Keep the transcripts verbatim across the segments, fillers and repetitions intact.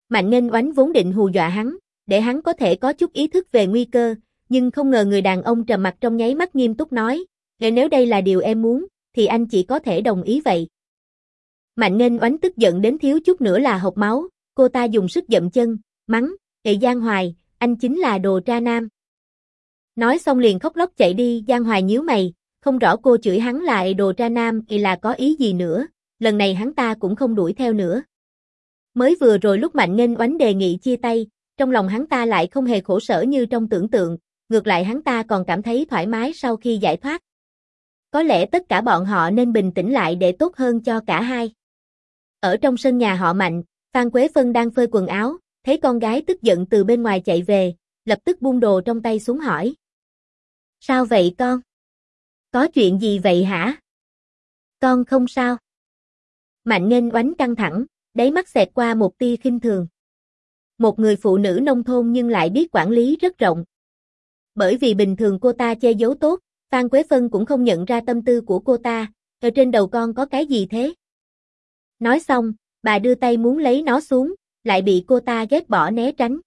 Mạnh Nghênh Oánh vốn định hù dọa hắn, để hắn có thể có chút ý thức về nguy cơ, nhưng không ngờ người đàn ông trầm mặt trong nháy mắt nghiêm túc nói, nếu đây là điều em muốn, thì anh chỉ có thể đồng ý vậy. Mạnh Nghênh Oánh tức giận đến thiếu chút nữa là hộc máu, cô ta dùng sức dậm chân, mắng, Ê Giang Hoài, anh chính là đồ tra nam. Nói xong liền khóc lóc chạy đi. Giang Hoài nhíu mày, không rõ cô chửi hắn là Ê đồ tra nam thì là có ý gì nữa, lần này hắn ta cũng không đuổi theo nữa. Mới vừa rồi lúc Mạnh Nghênh Oánh đề nghị chia tay, trong lòng hắn ta lại không hề khổ sở như trong tưởng tượng, ngược lại hắn ta còn cảm thấy thoải mái sau khi giải thoát. Có lẽ tất cả bọn họ nên bình tĩnh lại để tốt hơn cho cả hai. Ở trong sân nhà họ Mạnh, Phan Quế Phân đang phơi quần áo, thấy con gái tức giận từ bên ngoài chạy về, lập tức buông đồ trong tay xuống hỏi. Sao vậy con? Có chuyện gì vậy hả? Con không sao. Mạnh Nghênh Oánh căng thẳng, đáy mắt xẹt qua một tia khinh thường. Một người phụ nữ nông thôn nhưng lại biết quản lý rất rộng. Bởi vì bình thường cô ta che giấu tốt, Phan Quế Phân cũng không nhận ra tâm tư của cô ta, ở trên đầu con có cái gì thế? Nói xong, bà đưa tay muốn lấy nó xuống, lại bị cô ta ghét bỏ né tránh.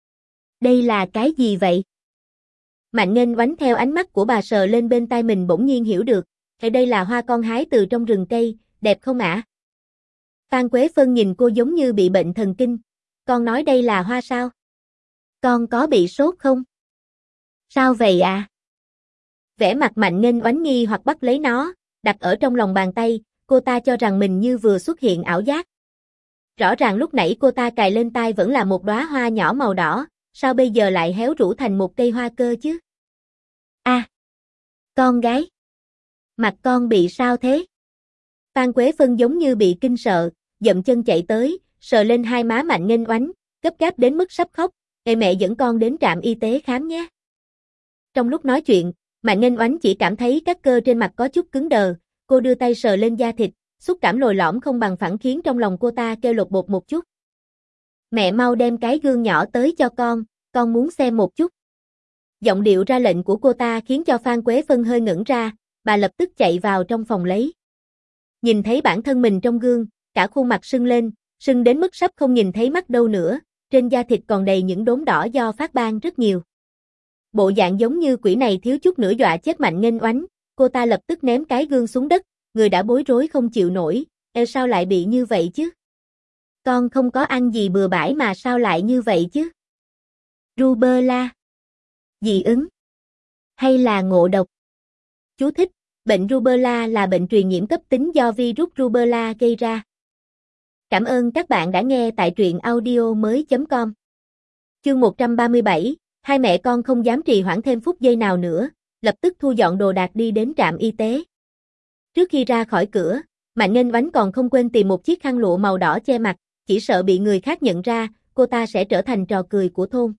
Đây là cái gì vậy? Mạnh Nghênh Oánh theo ánh mắt của bà sờ lên bên tai mình bỗng nhiên hiểu được, ở đây là hoa con hái từ trong rừng cây, đẹp không ạ? Phan Quế Phân nhìn cô giống như bị bệnh thần kinh, con nói đây là hoa sao? Con có bị sốt không? Sao vậy ạ? À? Vẻ mặt Mạnh Nghênh Oánh nghi hoặc bắt lấy nó, đặt ở trong lòng bàn tay, cô ta cho rằng mình như vừa xuất hiện ảo giác. Rõ ràng lúc nãy cô ta cài lên tai vẫn là một đóa hoa nhỏ màu đỏ, sao bây giờ lại héo rũ thành một cây hoa cơ chứ? A, à, con gái, mặt con bị sao thế? Phan Quế Phân giống như bị kinh sợ, dậm chân chạy tới, sờ lên hai má Mạnh Nghênh Oánh, gấp gáp đến mức sắp khóc, "Ê mẹ dẫn con đến trạm y tế khám nhé." Trong lúc nói chuyện, Mạnh Nghênh Oánh chỉ cảm thấy các cơ trên mặt có chút cứng đờ, cô đưa tay sờ lên da thịt, xúc cảm lồi lõm không bằng phẳng khiến trong lòng cô ta kêu lột bột một chút. "Mẹ mau đem cái gương nhỏ tới cho con, con muốn xem một chút." Giọng điệu ra lệnh của cô ta khiến cho Phan Quế Phân hơi ngẩn ra, bà lập tức chạy vào trong phòng lấy. Nhìn thấy bản thân mình trong gương, cả khuôn mặt sưng lên, sưng đến mức sắp không nhìn thấy mắt đâu nữa, trên da thịt còn đầy những đốm đỏ do phát ban rất nhiều. Bộ dạng giống như quỷ này thiếu chút nữa dọa chết Mạnh Nghênh Oánh, cô ta lập tức ném cái gương xuống đất, người đã bối rối không chịu nổi, "Ê sao lại bị như vậy chứ? Con không có ăn gì bừa bãi mà sao lại như vậy chứ? Rubella? Dị ứng? Hay là ngộ độc?" Chú thích: Bệnh Rubella là bệnh truyền nhiễm cấp tính do virus Rubella gây ra. Cảm ơn các bạn đã nghe tại truyện audio mới chấm com. Chương một trăm ba mươi bảy, hai mẹ con không dám trì hoãn thêm phút giây nào nữa, lập tức thu dọn đồ đạc đi đến trạm y tế. Trước khi ra khỏi cửa, Mạnh Nghênh Oánh còn không quên tìm một chiếc khăn lụa màu đỏ che mặt, chỉ sợ bị người khác nhận ra, cô ta sẽ trở thành trò cười của thôn.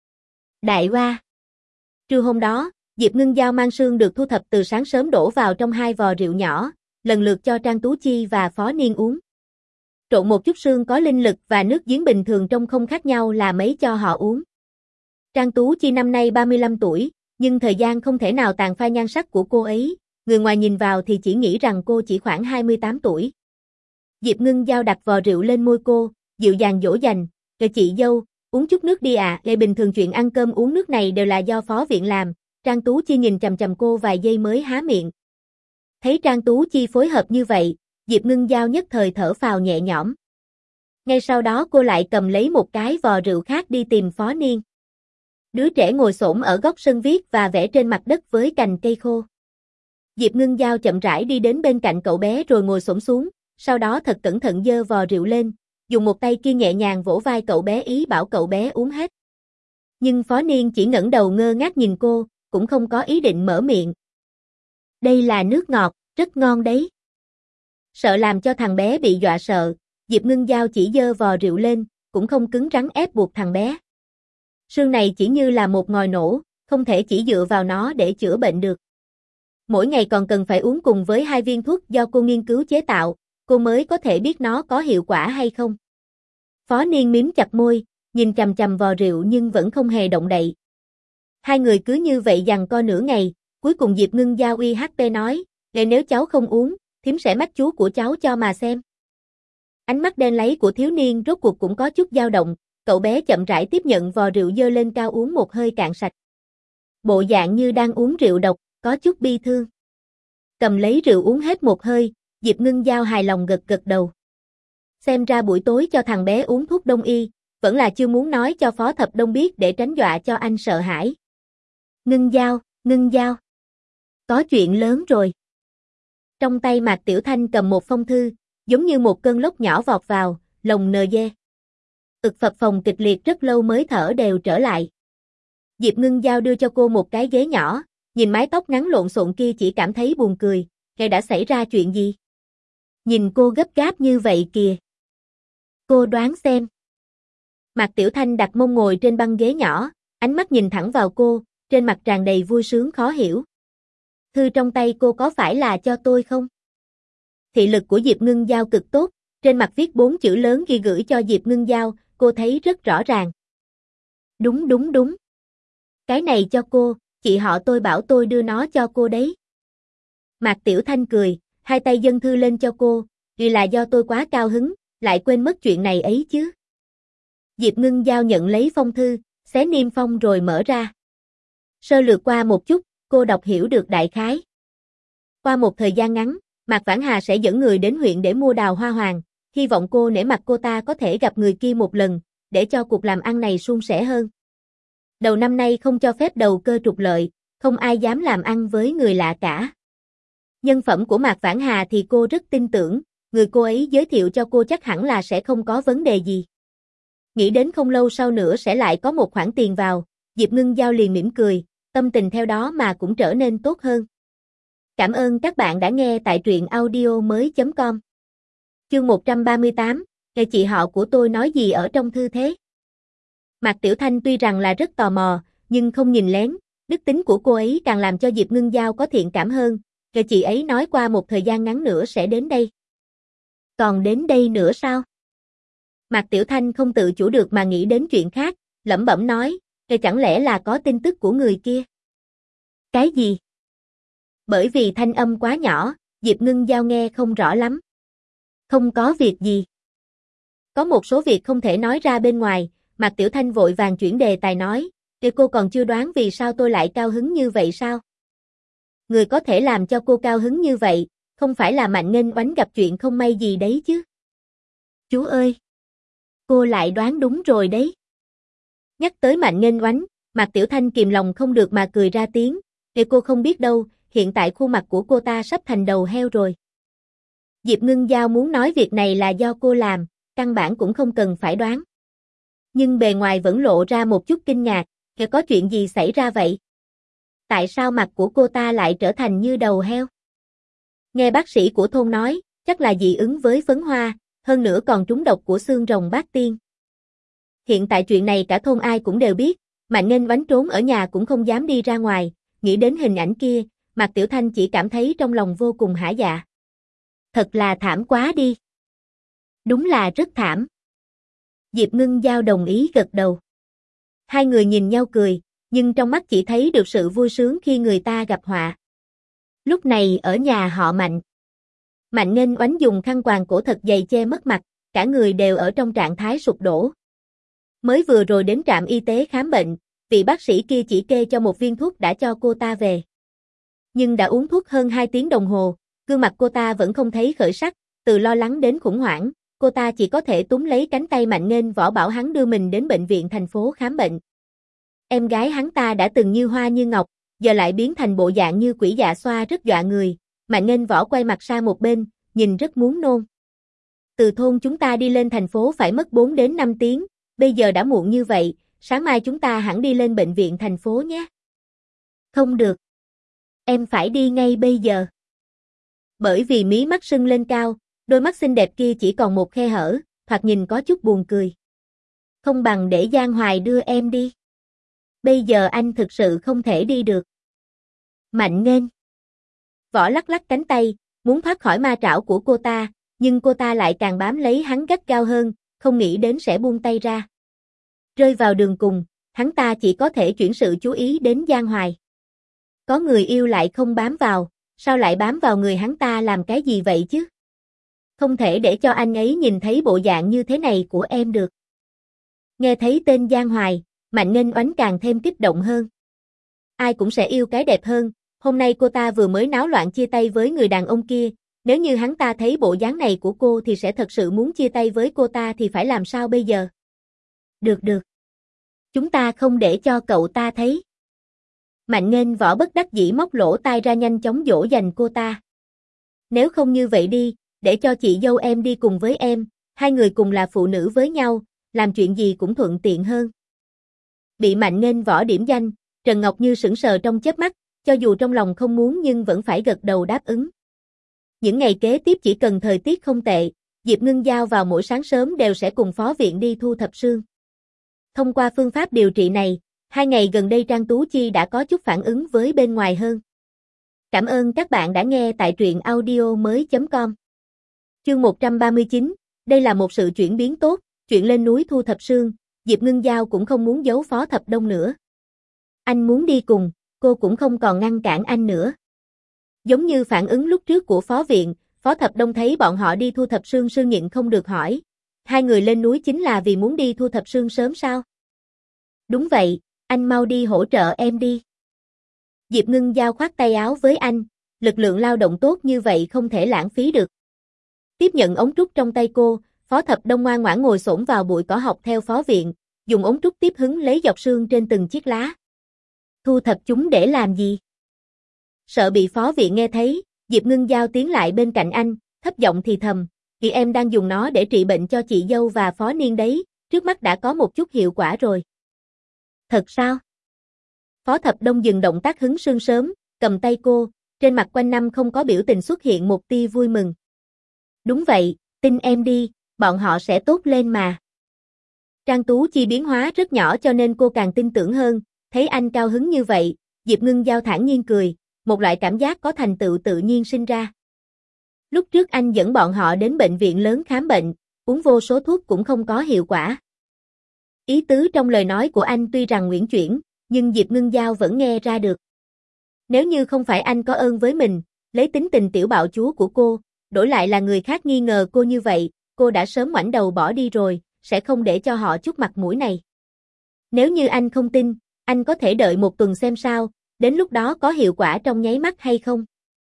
Đại Hoa. Trưa hôm đó, Diệp Ngưng Giao mang sương được thu thập từ sáng sớm đổ vào trong hai vò rượu nhỏ, lần lượt cho Trang Tú Chi và Phó Niên uống. Trộn một chút sương có linh lực và nước giếng bình thường trông không khác nhau là mấy cho họ uống. Trang Tú Chi năm nay ba mươi lăm tuổi, nhưng thời gian không thể nào tàn phai nhan sắc của cô ấy, người ngoài nhìn vào thì chỉ nghĩ rằng cô chỉ khoảng hai mươi tám tuổi. Diệp Ngưng Giao đặt vò rượu lên môi cô, dịu dàng dỗ dành, "Kìa chị dâu, uống chút nước đi ạ." À. Bình thường chuyện ăn cơm uống nước này đều là do phó viện làm. Trang Tú Chi nhìn chằm chằm cô vài giây mới há miệng. Thấy Trang Tú Chi phối hợp như vậy, Diệp Ngưng Giao nhất thời thở phào nhẹ nhõm. Ngay sau đó cô lại cầm lấy một cái vò rượu khác đi tìm Phó Niên. Đứa trẻ ngồi xổm ở góc sân viết và vẽ trên mặt đất với cành cây khô. Diệp Ngưng Giao chậm rãi đi đến bên cạnh cậu bé rồi ngồi xổm xuống, sau đó thật cẩn thận giơ vò rượu lên, dùng một tay kia nhẹ nhàng vỗ vai cậu bé ý bảo cậu bé uống hết. Nhưng Phó Niên chỉ ngẩng đầu ngơ ngác nhìn cô, cũng không có ý định mở miệng. "Đây là nước ngọt, rất ngon đấy." Sợ làm cho thằng bé bị dọa sợ, Diệp Ngưng Giao chỉ giơ vò rượu lên, cũng không cứng rắn ép buộc thằng bé. Sương này chỉ như là một ngòi nổ, không thể chỉ dựa vào nó để chữa bệnh được. Mỗi ngày còn cần phải uống cùng với hai viên thuốc do cô nghiên cứu chế tạo, cô mới có thể biết nó có hiệu quả hay không. Phó Niên mím chặt môi, nhìn chằm chằm vò rượu nhưng vẫn không hề động đậy. Hai người cứ như vậy giằng co nửa ngày, cuối cùng Diệp Ngưng Giao uy hát pê nói, "Nếu cháu không uống, thím sẽ mách chú của cháu cho mà xem." Ánh mắt đen láy của thiếu niên rốt cuộc cũng có chút dao động, cậu bé chậm rãi tiếp nhận vò rượu dơ lên cao uống một hơi cạn sạch. Bộ dạng như đang uống rượu độc, có chút bi thương. Cầm lấy rượu uống hết một hơi, Diệp Ngưng Giao hài lòng gật gật đầu. Xem ra buổi tối cho thằng bé uống thuốc đông y, vẫn là chưa muốn nói cho Phó Thập Đông biết để tránh dọa cho anh sợ hãi. Ngưng Giao, Ngưng Giao. Có chuyện lớn rồi. Trong tay Mạc Tiểu Thanh cầm một phong thư, giống như một cơn lốc nhỏ vọt vào, lồng nờ dê. Ực phập phồng kịch liệt rất lâu mới thở đều trở lại. Diệp Ngưng Giao đưa cho cô một cái ghế nhỏ, nhìn mái tóc ngắn lộn xộn kia chỉ cảm thấy buồn cười, nghe đã xảy ra chuyện gì? Nhìn cô gấp gáp như vậy kìa. Cô đoán xem. Mạc Tiểu Thanh đặt mông ngồi trên băng ghế nhỏ, ánh mắt nhìn thẳng vào cô, trên mặt tràn đầy vui sướng khó hiểu. Thư trong tay cô có phải là cho tôi không? Thị lực của Diệp Ngưng Giao cực tốt, trên mặt viết bốn chữ lớn ghi gửi cho Diệp Ngưng Giao, cô thấy rất rõ ràng. Đúng đúng đúng. Cái này cho cô, chị họ tôi bảo tôi đưa nó cho cô đấy. Mạc Tiểu Thanh cười, hai tay dâng thư lên cho cô, vì là do tôi quá cao hứng, lại quên mất chuyện này ấy chứ. Diệp Ngưng Giao nhận lấy phong thư, xé niêm phong rồi mở ra. Sơ lược qua một chút, cô đọc hiểu được đại khái. Qua một thời gian ngắn, Mạc Vãn Hà sẽ dẫn người đến huyện để mua đào hoa hoàng, hy vọng cô nể mặt cô ta có thể gặp người kia một lần, để cho cuộc làm ăn này suôn sẻ hơn. Đầu năm nay không cho phép đầu cơ trục lợi, không ai dám làm ăn với người lạ cả. Nhân phẩm của Mạc Vãn Hà thì cô rất tin tưởng, người cô ấy giới thiệu cho cô chắc hẳn là sẽ không có vấn đề gì. Nghĩ đến không lâu sau nữa sẽ lại có một khoản tiền vào, Diệp Ngưng Giao liền mỉm cười, tâm tình theo đó mà cũng trở nên tốt hơn. Cảm ơn các bạn đã nghe tại truyện audio mới chấm com. Chương một trăm ba mươi tám, nghe chị họ của tôi nói gì ở trong thư thế? Mạc Tiểu Thanh tuy rằng là rất tò mò, nhưng không nhìn lén, đức tính của cô ấy càng làm cho Diệp Ngưng Giao có thiện cảm hơn, nghe chị ấy nói qua một thời gian ngắn nữa sẽ đến đây. Còn đến đây nữa sao? Mạc Tiểu Thanh không tự chủ được mà nghĩ đến chuyện khác, lẩm bẩm nói, nghe chẳng lẽ là có tin tức của người kia? Cái gì? Bởi vì thanh âm quá nhỏ, Diệp Ngưng Giao nghe không rõ lắm. Không có việc gì. Có một số việc không thể nói ra bên ngoài, Mạc Tiểu Thanh vội vàng chuyển đề tài nói, để cô còn chưa đoán vì sao tôi lại cao hứng như vậy sao? Người có thể làm cho cô cao hứng như vậy, không phải là Mạnh Nghênh Oánh gặp chuyện không may gì đấy chứ? Chú ơi! Cô lại đoán đúng rồi đấy. Nhắc tới Mạnh Nghênh Oánh, Mạc Tiểu Thanh kìm lòng không được mà cười ra tiếng, để cô không biết đâu, hiện tại khuôn mặt của cô ta sắp thành đầu heo rồi. Diệp Ngưng Giao muốn nói việc này là do cô làm, căn bản cũng không cần phải đoán. Nhưng bề ngoài vẫn lộ ra một chút kinh ngạc, kìa có chuyện gì xảy ra vậy? Tại sao mặt của cô ta lại trở thành như đầu heo? Nghe bác sĩ của thôn nói, chắc là dị ứng với phấn hoa, hơn nữa còn trúng độc của xương rồng bát tiên. Hiện tại chuyện này cả thôn ai cũng đều biết, Mạnh Nghênh Oánh trốn ở nhà cũng không dám đi ra ngoài, nghĩ đến hình ảnh kia, Mạc Tiểu Thanh chỉ cảm thấy trong lòng vô cùng hả dạ. Thật là thảm quá đi. Đúng là rất thảm. Diệp Ngưng Giao đồng ý gật đầu. Hai người nhìn nhau cười, nhưng trong mắt chỉ thấy được sự vui sướng khi người ta gặp họa. Lúc này ở nhà họ Mạnh. Mạnh Nghênh Oánh dùng khăn quàng cổ thật dày che mất mặt, cả người đều ở trong trạng thái sụp đổ. Mới vừa rồi đến trạm y tế khám bệnh, vị bác sĩ kia chỉ kê cho một viên thuốc đã cho cô ta về. Nhưng đã uống thuốc hơn hai tiếng đồng hồ, gương mặt cô ta vẫn không thấy khởi sắc, từ lo lắng đến khủng hoảng, cô ta chỉ có thể túm lấy cánh tay Mạnh Nghênh Võ bảo hắn đưa mình đến bệnh viện thành phố khám bệnh. Em gái hắn ta đã từng như hoa như ngọc, giờ lại biến thành bộ dạng như quỷ dạ xoa rất dọa người. Mạnh Nghênh Võ quay mặt sang một bên, nhìn rất muốn nôn. Từ thôn chúng ta đi lên thành phố phải mất bốn đến năm tiếng, bây giờ đã muộn như vậy, sáng mai chúng ta hẳn đi lên bệnh viện thành phố nhé. Không được. Em phải đi ngay bây giờ. Bởi vì mí mắt sưng lên cao, đôi mắt xinh đẹp kia chỉ còn một khe hở, thoạt nhìn có chút buồn cười. Không bằng để Giang Hoài đưa em đi. Bây giờ anh thực sự không thể đi được. Mạnh Nghênh Võ lắc lắc cánh tay, muốn thoát khỏi ma trảo của cô ta, nhưng cô ta lại càng bám lấy hắn gắt gao hơn, không nghĩ đến sẽ buông tay ra. Rơi vào đường cùng, hắn ta chỉ có thể chuyển sự chú ý đến Giang Hoài. Có người yêu lại không bám vào, sao lại bám vào người hắn ta làm cái gì vậy chứ? Không thể để cho anh ấy nhìn thấy bộ dạng như thế này của em được. Nghe thấy tên Giang Hoài, Mạnh Nghênh Oánh càng thêm kích động hơn. Ai cũng sẽ yêu cái đẹp hơn, hôm nay cô ta vừa mới náo loạn chia tay với người đàn ông kia, nếu như hắn ta thấy bộ dáng này của cô thì sẽ thật sự muốn chia tay với cô ta thì phải làm sao bây giờ? Được được. Chúng ta không để cho cậu ta thấy. Mạnh Nghênh Võ bất đắc dĩ móc lỗ tai ra nhanh chóng dỗ dành cô ta. Nếu không như vậy đi, để cho chị dâu em đi cùng với em, hai người cùng là phụ nữ với nhau, làm chuyện gì cũng thuận tiện hơn. Bị Mạnh Nghênh Võ điểm danh, Trần Ngọc Như sững sờ trong chớp mắt, cho dù trong lòng không muốn nhưng vẫn phải gật đầu đáp ứng. Những ngày kế tiếp chỉ cần thời tiết không tệ, Diệp Ngưng Giao vào mỗi sáng sớm đều sẽ cùng phó viện đi thu thập xương. Thông qua phương pháp điều trị này, hai ngày gần đây Trang Tú Chi đã có chút phản ứng với bên ngoài hơn. Cảm ơn các bạn đã nghe tại truyện audio mới chấm com. Chương một trăm ba mươi chín, đây là một sự chuyển biến tốt, chuyện lên núi thu thập xương, Diệp Ngưng Giao cũng không muốn giấu Phó Thập Đông nữa. Anh muốn đi cùng, cô cũng không còn ngăn cản anh nữa. Giống như phản ứng lúc trước của phó viện, Phó Thập Đông thấy bọn họ đi thu thập xương sương nhịn không được hỏi. Hai người lên núi chính là vì muốn đi thu thập xương sớm sao? Đúng vậy, anh mau đi hỗ trợ em đi. Diệp Ngưng Giao khoát tay áo với anh, lực lượng lao động tốt như vậy không thể lãng phí được. Tiếp nhận ống trúc trong tay cô, Phó Thập Đông ngoan ngoãn ngồi xổm vào bụi cỏ học theo phó viện, dùng ống trúc tiếp hứng lấy dọc xương trên từng chiếc lá. Thu thập chúng để làm gì? Sợ bị phó viện nghe thấy, Diệp Ngưng Giao tiến lại bên cạnh anh, thấp giọng thì thầm, chị em đang dùng nó để trị bệnh cho chị dâu và phó niên đấy, trước mắt đã có một chút hiệu quả rồi. Thật sao? Phó Thập Đông dừng động tác hứng sương sớm, cầm tay cô, trên mặt quanh năm không có biểu tình xuất hiện một tia vui mừng. Đúng vậy, tin em đi, bọn họ sẽ tốt lên mà. Trang Tú Chi biến hóa rất nhỏ cho nên cô càng tin tưởng hơn, thấy anh cao hứng như vậy, Diệp Ngưng Giao thản nhiên cười, một loại cảm giác có thành tựu tự nhiên sinh ra. Lúc trước anh dẫn bọn họ đến bệnh viện lớn khám bệnh, uống vô số thuốc cũng không có hiệu quả. Ý tứ trong lời nói của anh tuy rằng uyển chuyển, nhưng Diệp Ngưng Giao vẫn nghe ra được. Nếu như không phải anh có ơn với mình, lấy tính tình tiểu bạo chúa của cô, đổi lại là người khác nghi ngờ cô như vậy, cô đã sớm ngoảnh đầu bỏ đi rồi, sẽ không để cho họ chút mặt mũi này. Nếu như anh không tin, anh có thể đợi một tuần xem sao, đến lúc đó có hiệu quả trong nháy mắt hay không.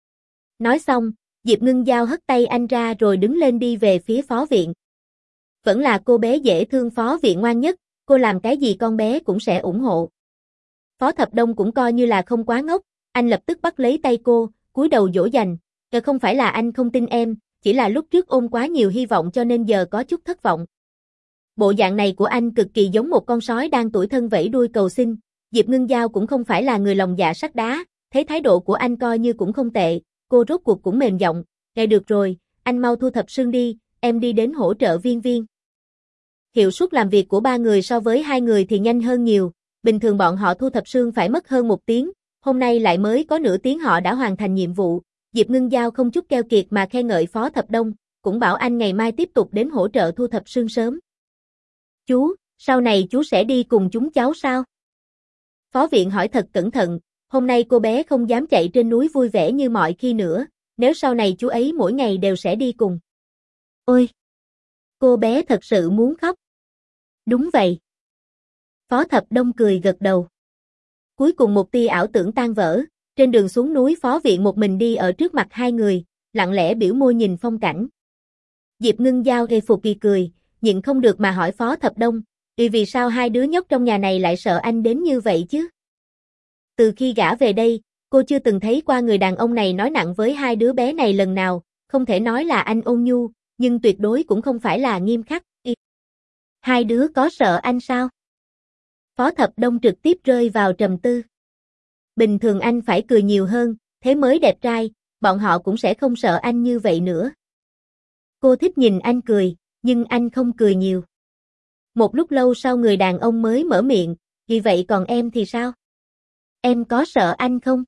Nói xong, Diệp Ngưng Giao hất tay anh ra rồi đứng lên đi về phía phó viện. Vẫn là cô bé dễ thương phó viện ngoan nhất, cô làm cái gì con bé cũng sẽ ủng hộ. Phó Thập Đông cũng coi như là không quá ngốc, anh lập tức bắt lấy tay cô, cúi đầu dỗ dành, "Ờ, không phải là anh không tin em, chỉ là lúc trước ôm quá nhiều hy vọng cho nên giờ có chút thất vọng." Bộ dạng này của anh cực kỳ giống một con sói đang tủi thân vẫy đuôi cầu xin. Diệp Ngưng Giao cũng không phải là người lòng dạ sắt đá, thấy thái độ của anh coi như cũng không tệ, cô rốt cuộc cũng mềm giọng, "Nghe được rồi, anh mau thu thập xương đi, em đi đến hỗ trợ Viên Viên." Hiệu suất làm việc của ba người so với hai người thì nhanh hơn nhiều, bình thường bọn họ thu thập xương phải mất hơn một tiếng, hôm nay lại mới có nửa tiếng họ đã hoàn thành nhiệm vụ. Diệp Ngưng Giao không chút keo kiệt mà khen ngợi Phó Thập Đông, cũng bảo anh ngày mai tiếp tục đến hỗ trợ thu thập xương sớm. "Chú, sau này chú sẽ đi cùng chúng cháu sao?" Phó viện hỏi thật cẩn thận, hôm nay cô bé không dám chạy trên núi vui vẻ như mọi khi nữa, nếu sau này chú ấy mỗi ngày đều sẽ đi cùng. Ôi! Cô bé thật sự muốn khóc. Đúng vậy. Phó Thập Đông cười gật đầu. Cuối cùng một tia ảo tưởng tan vỡ, trên đường xuống núi phó viện một mình đi ở trước mặt hai người, lặng lẽ biểu môi nhìn phong cảnh. Diệp Ngưng Giao ghê phục kỳ cười, nhịn không được mà hỏi Phó Thập Đông, "Vì vì sao hai đứa nhóc trong nhà này lại sợ anh đến như vậy chứ?" Từ khi gả về đây, cô chưa từng thấy qua người đàn ông này nói nặng với hai đứa bé này lần nào, không thể nói là anh ôn nhu, nhưng tuyệt đối cũng không phải là nghiêm khắc. Hai đứa có sợ anh sao? Phó Thập Đông trực tiếp rơi vào trầm tư. Bình thường anh phải cười nhiều hơn, thế mới đẹp trai, bọn họ cũng sẽ không sợ anh như vậy nữa. Cô thích nhìn anh cười, nhưng anh không cười nhiều. Một lúc lâu sau người đàn ông mới mở miệng, "Vì vậy còn em thì sao? Em có sợ anh không?"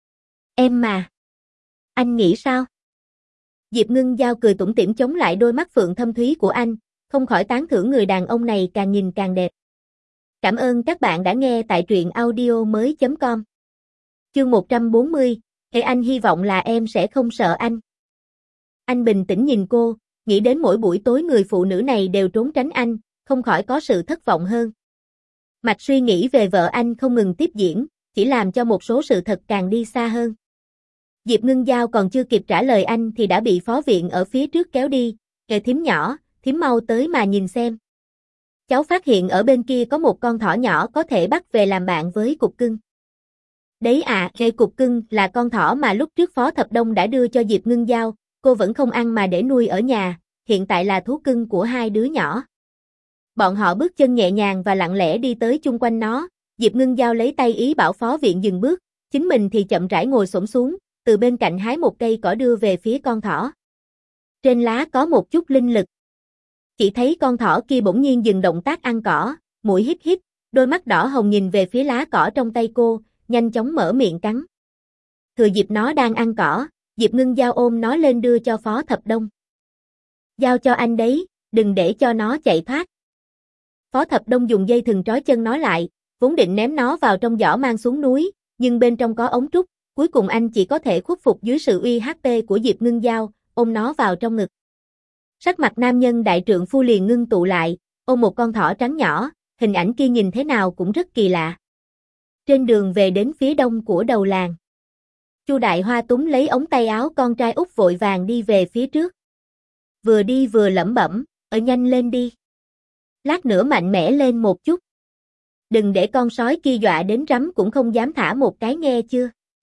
"Em mà. Anh nghĩ sao?" Diệp Ngưng Giao cười tủm tỉm chống lại đôi mắt phượng thâm thúy của anh, không khỏi tán thưởng người đàn ông này càng nhìn càng đẹp. Cảm ơn các bạn đã nghe tại truyện audio mới chấm com. Chương một trăm bốn mươi, "Ê anh hy vọng là em sẽ không sợ anh." Anh bình tĩnh nhìn cô, nghĩ đến mỗi buổi tối người phụ nữ này đều trốn tránh anh, không khỏi có sự thất vọng hơn. Mạch suy nghĩ về vợ anh không ngừng tiếp diễn, chỉ làm cho một số sự thật càng đi xa hơn. Diệp Ngưng Giao còn chưa kịp trả lời anh thì đã bị phó viện ở phía trước kéo đi, kệ thím nhỏ, thím mau tới mà nhìn xem. Cháu phát hiện ở bên kia có một con thỏ nhỏ có thể bắt về làm bạn với cục cưng. Đấy à, cây cục cưng là con thỏ mà lúc trước Phó Thập Đông đã đưa cho Diệp Ngưng Giao, cô vẫn không ăn mà để nuôi ở nhà, hiện tại là thú cưng của hai đứa nhỏ. Bọn họ bước chân nhẹ nhàng và lặng lẽ đi tới chung quanh nó, Diệp Ngưng Giao lấy tay ý bảo phó viện dừng bước, chính mình thì chậm rãi ngồi xổm xuống, từ bên cạnh hái một cây cỏ đưa về phía con thỏ. Trên lá có một chút linh lực. Chỉ thấy con thỏ kia bỗng nhiên dừng động tác ăn cỏ, mũi hít hít, đôi mắt đỏ hồng nhìn về phía lá cỏ trong tay cô, nhanh chóng mở miệng cắn. Thừa dịp nó đang ăn cỏ, Diệp Ngưng Giao ôm nó lên đưa cho Phó Thập Đông. Giao cho anh đấy, đừng để cho nó chạy thoát. Phó Thập Đông dùng dây thừng trói chân nó lại, vốn định ném nó vào trong giỏ mang xuống núi, nhưng bên trong có ống trúc, cuối cùng anh chỉ có thể khuất phục dưới sự uy hiếp của Diệp Ngưng Giao, ôm nó vào trong ngực. Sắc mặt nam nhân đại trượng phu liền ngưng tụ lại, ôm một con thỏ trắng nhỏ, hình ảnh kia nhìn thế nào cũng rất kỳ lạ. Trên đường về đến phía đông của đầu làng, Chu Đại Hoa túm lấy ống tay áo con trai út vội vàng đi về phía trước. Vừa đi vừa lẩm bẩm, ở nhanh lên đi. Lát nữa mạnh mẽ lên một chút. Đừng để con sói kia dọa đến rắm cũng không dám thả một cái nghe chưa.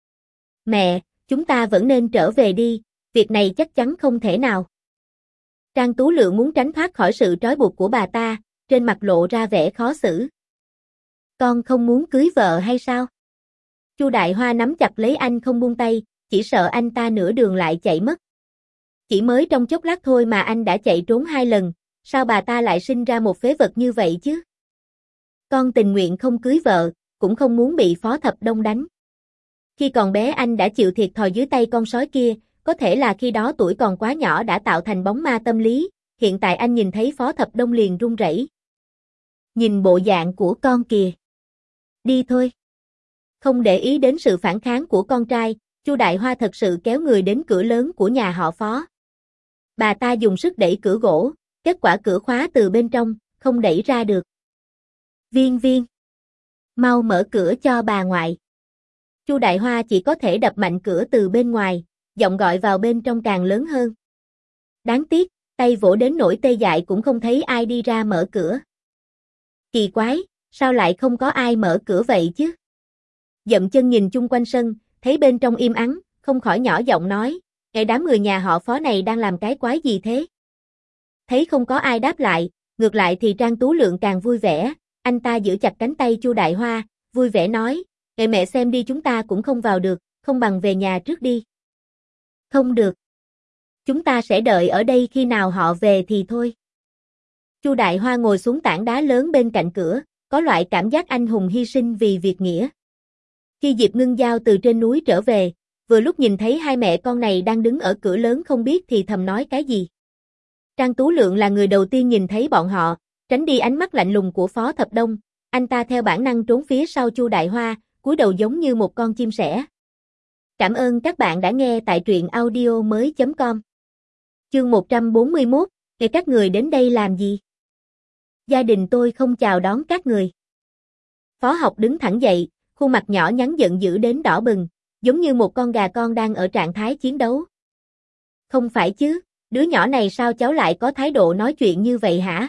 Mẹ, chúng ta vẫn nên trở về đi, việc này chắc chắn không thể nào. Trang Tú Lượng muốn tránh thoát khỏi sự trói buộc của bà ta, trên mặt lộ ra vẻ khó xử. Con không muốn cưới vợ hay sao? Chu Đại Hoa nắm chặt lấy anh không buông tay, chỉ sợ anh ta nửa đường lại chạy mất. Chỉ mới trong chốc lát thôi mà anh đã chạy trốn hai lần, sao bà ta lại sinh ra một phế vật như vậy chứ? Con tình nguyện không cưới vợ, cũng không muốn bị Phó Thập Đông đánh. Khi còn bé anh đã chịu thiệt thòi dưới tay con sói kia, có thể là khi đó tuổi còn quá nhỏ đã tạo thành bóng ma tâm lý, hiện tại anh nhìn thấy Phó Thập Đông liền run rẩy. Nhìn bộ dạng của con kìa. Đi thôi. Không để ý đến sự phản kháng của con trai, Chu Đại Hoa thật sự kéo người đến cửa lớn của nhà họ Phó. Bà ta dùng sức đẩy cửa gỗ, kết quả cửa khóa từ bên trong, không đẩy ra được. Viên Viên, mau mở cửa cho bà ngoại. Chu Đại Hoa chỉ có thể đập mạnh cửa từ bên ngoài, giọng gọi vào bên trong càng lớn hơn. Đáng tiếc, tay vỗ đến nỗi tê dại cũng không thấy ai đi ra mở cửa. Kỳ quái, sao lại không có ai mở cửa vậy chứ? Dậm chân nhìn chung quanh sân, thấy bên trong im ắng, không khỏi nhỏ giọng nói, cái đám người nhà họ Phó này đang làm cái quái gì thế? Thấy không có ai đáp lại, ngược lại thì Trang Tú Lượng càng vui vẻ, anh ta giữ chặt cánh tay Chu Đại Hoa, vui vẻ nói, "Kệ mẹ xem đi, chúng ta cũng không vào được, không bằng về nhà trước đi." "Không được. Chúng ta sẽ đợi ở đây khi nào họ về thì thôi." Chu Đại Hoa ngồi xuống tảng đá lớn bên cạnh cửa, có loại cảm giác anh hùng hy sinh vì việc nghĩa. Khi Diệp Ngưng Giao từ trên núi trở về, vừa lúc nhìn thấy hai mẹ con này đang đứng ở cửa lớn không biết thì thầm nói cái gì. Trang Tú Lượng là người đầu tiên nhìn thấy bọn họ, tránh đi ánh mắt lạnh lùng của Phó Thập Đông, anh ta theo bản năng trốn phía sau Chu Đại Hoa, cúi đầu giống như một con chim sẻ. Cảm ơn các bạn đã nghe tại truyện audio mới chấm com. Chương một trăm bốn mươi mốt, để các người đến đây làm gì? Gia đình tôi không chào đón các người. Phó Học đứng thẳng dậy, khuôn mặt nhỏ nhắn giận dữ đến đỏ bừng, giống như một con gà con đang ở trạng thái chiến đấu. Không phải chứ, đứa nhỏ này sao cháu lại có thái độ nói chuyện như vậy hả?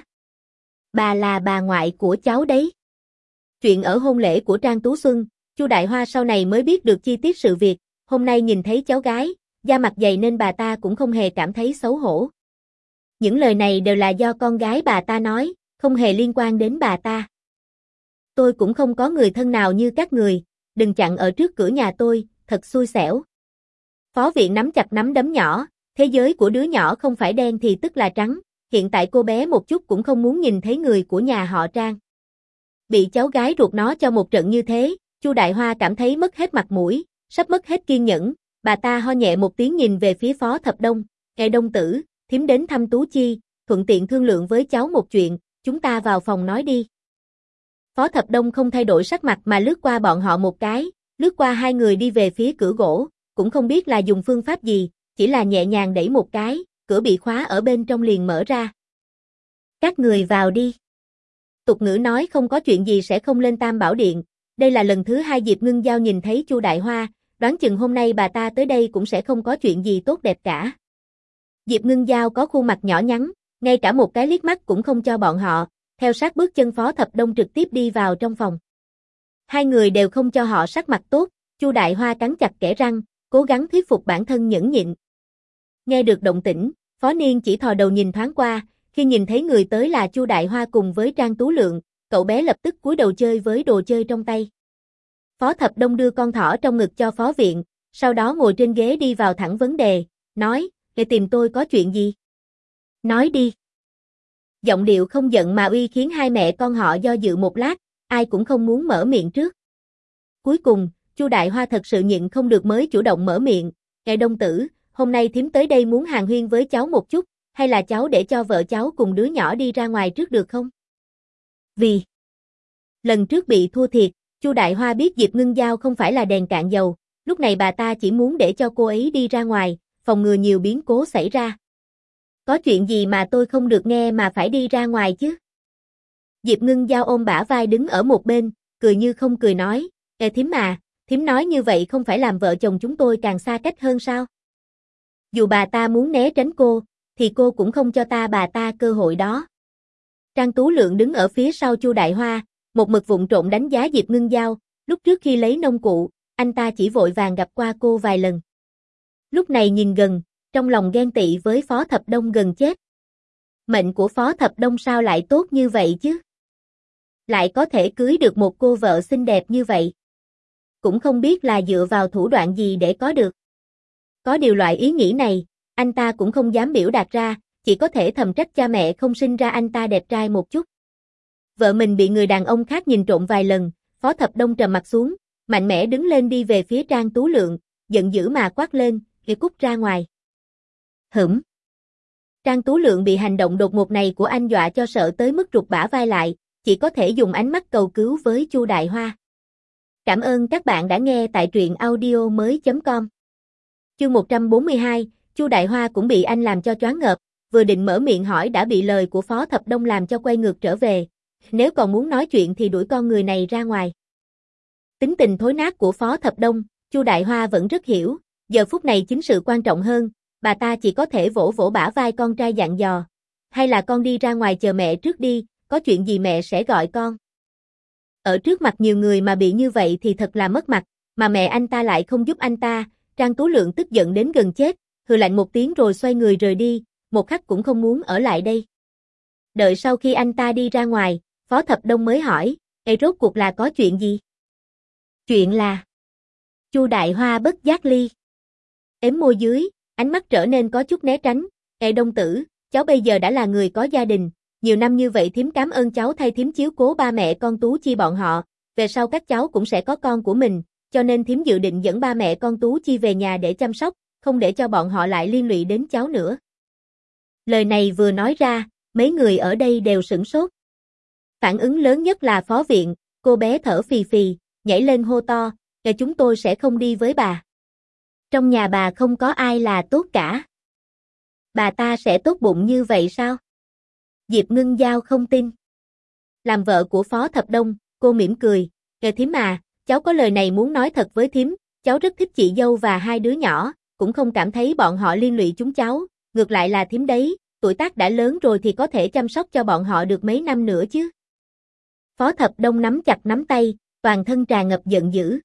Bà là bà ngoại của cháu đấy. Chuyện ở hôn lễ của Trang Tú Xuân, Chu Đại Hoa sau này mới biết được chi tiết sự việc, hôm nay nhìn thấy cháu gái, da mặt dày nên bà ta cũng không hề cảm thấy xấu hổ. Những lời này đều là do con gái bà ta nói, không hề liên quan đến bà ta. Tôi cũng không có người thân nào như các người, đừng chặn ở trước cửa nhà tôi, thật xui xẻo. Phó viện nắm chặt nắm đấm nhỏ, thế giới của đứa nhỏ không phải đen thì tức là trắng, hiện tại cô bé một chút cũng không muốn nhìn thấy người của nhà họ Trang. Bị cháu gái ruột nó cho một trận như thế, Chu Đại Hoa cảm thấy mất hết mặt mũi, sắp mất hết kiên nhẫn, bà ta ho nhẹ một tiếng nhìn về phía Phó Thập Đông, "Kệ Đông tử, thím đến thăm Tú Chi, thuận tiện thương lượng với cháu một chuyện, chúng ta vào phòng nói đi." Phó Thập Đông không thay đổi sắc mặt mà lướt qua bọn họ một cái, lướt qua hai người đi về phía cửa gỗ, cũng không biết là dùng phương pháp gì, chỉ là nhẹ nhàng đẩy một cái, cửa bị khóa ở bên trong liền mở ra. Các người vào đi. Tục ngữ nói không có chuyện gì sẽ không lên Tam Bảo Điện, đây là lần thứ hai Diệp Ngưng Giao nhìn thấy Chu Đại Hoa, đoán chừng hôm nay bà ta tới đây cũng sẽ không có chuyện gì tốt đẹp cả. Diệp Ngưng Giao có khuôn mặt nhỏ nhắn, ngay cả một cái liếc mắt cũng không cho bọn họ, theo sát bước chân Phó Thập Đông trực tiếp đi vào trong phòng. Hai người đều không cho họ sắc mặt tốt, Chu Đại Hoa cắn chặt kẽ răng, cố gắng thuyết phục bản thân nhẫn nhịn. Nghe được động tĩnh, Phó Niên chỉ thò đầu nhìn thoáng qua, khi nhìn thấy người tới là Chu Đại Hoa cùng với Trang Tú Lượng, cậu bé lập tức cúi đầu chơi với đồ chơi trong tay. Phó Thập Đông đưa con thỏ trong ngực cho Phó Viện, sau đó ngồi trên ghế đi vào thẳng vấn đề, nói, để tìm tôi có chuyện gì? Nói đi. Giọng điệu không giận mà uy khiến hai mẹ con họ do dự một lát, ai cũng không muốn mở miệng trước. Cuối cùng, Chu Đại Hoa thật sự nhịn không được mới chủ động mở miệng, "Ngài Đông Tử, hôm nay thím tới đây muốn hàn huyên với cháu một chút, hay là cháu để cho vợ cháu cùng đứa nhỏ đi ra ngoài trước được không?" Vì lần trước bị thua thiệt, Chu Đại Hoa biết Diệp Ngưng Giao không phải là đèn cạn dầu, lúc này bà ta chỉ muốn để cho cô ấy đi ra ngoài, phòng ngừa nhiều biến cố xảy ra. Có chuyện gì mà tôi không được nghe mà phải đi ra ngoài chứ? Diệp Ngưng Giao ôm bả vai đứng ở một bên, cười như không cười nói, "Ê thím à, thím nói như vậy không phải làm vợ chồng chúng tôi càng xa cách hơn sao?" Dù bà ta muốn né tránh cô, thì cô cũng không cho ta bà ta cơ hội đó. Trang Tú Lượng đứng ở phía sau Chu Đại Hoa, một mực vụng trộn đánh giá Diệp Ngưng Giao, lúc trước khi lấy nông cụ, anh ta chỉ vội vàng gặp qua cô vài lần. Lúc này nhìn gần, trong lòng ghen tị với Phó Thập Đông gần chết. Mệnh của Phó Thập Đông sao lại tốt như vậy chứ? Lại có thể cưới được một cô vợ xinh đẹp như vậy. Cũng không biết là dựa vào thủ đoạn gì để có được. Có điều loại ý nghĩ này, anh ta cũng không dám biểu đạt ra, chỉ có thể thầm trách cha mẹ không sinh ra anh ta đẹp trai một chút. Vợ mình bị người đàn ông khác nhìn trộm vài lần, Phó Thập Đông trầm mặt xuống, mạnh mẽ đứng lên đi về phía Trang Tú Lượng, giận dữ mà quát lên, "Kìa cút ra ngoài." Hửm. Trang Tú Lượng bị hành động đột ngột này của anh dọa cho sợ tới mức rụt bả vai lại, chỉ có thể dùng ánh mắt cầu cứu với Chu Đại Hoa. Cảm ơn các bạn đã nghe tại truyện audio mới chấm com. Chương một trăm bốn mươi hai, Chu Đại Hoa cũng bị anh làm cho choáng ngợp, vừa định mở miệng hỏi đã bị lời của Phó Thập Đông làm cho quay ngược trở về, nếu còn muốn nói chuyện thì đuổi con người này ra ngoài. Tính tình thối nát của Phó Thập Đông, Chu Đại Hoa vẫn rất hiểu, giờ phút này chính sự quan trọng hơn, bà ta chỉ có thể vỗ vỗ bả vai con trai dặn dò, "Hay là con đi ra ngoài chờ mẹ trước đi, có chuyện gì mẹ sẽ gọi con." Ở trước mặt nhiều người mà bị như vậy thì thật là mất mặt, mà mẹ anh ta lại không giúp anh ta, Trang Tú Lượng tức giận đến gần chết, hừ lạnh một tiếng rồi xoay người rời đi, một khắc cũng không muốn ở lại đây. Đợi sau khi anh ta đi ra ngoài, Phó Thập Đông mới hỏi, "Ê rốt cuộc là có chuyện gì?" Chuyện là Chu Đại Hoa bất giác ly ếm môi dưới, ánh mắt trở nên có chút né tránh, "Ê Đông Tử, cháu bây giờ đã là người có gia đình, nhiều năm như vậy thím cảm ơn cháu thay thím chiếu cố ba mẹ con Tú Chi bọn họ, về sau các cháu cũng sẽ có con của mình, cho nên thím dự định dẫn ba mẹ con Tú Chi về nhà để chăm sóc, không để cho bọn họ lại liên lụy đến cháu nữa." Lời này vừa nói ra, mấy người ở đây đều sửng sốt. Phản ứng lớn nhất là Phó Viện, cô bé thở phì phì, nhảy lên hô to, "Kìa chúng tôi sẽ không đi với bà. Trong nhà bà không có ai là tốt cả. Bà ta sẽ tốt bụng như vậy sao?" Diệp Ngưng Giao không tin. Làm vợ của Phó Thập Đông, cô mỉm cười, "Kìa thím à, cháu có lời này muốn nói thật với thím, cháu rất thích chị dâu và hai đứa nhỏ, cũng không cảm thấy bọn họ liên lụy chúng cháu, ngược lại là thím đấy, tuổi tác đã lớn rồi thì có thể chăm sóc cho bọn họ được mấy năm nữa chứ." Phó Thập Đông nắm chặt nắm tay, toàn thân tràn ngập giận dữ.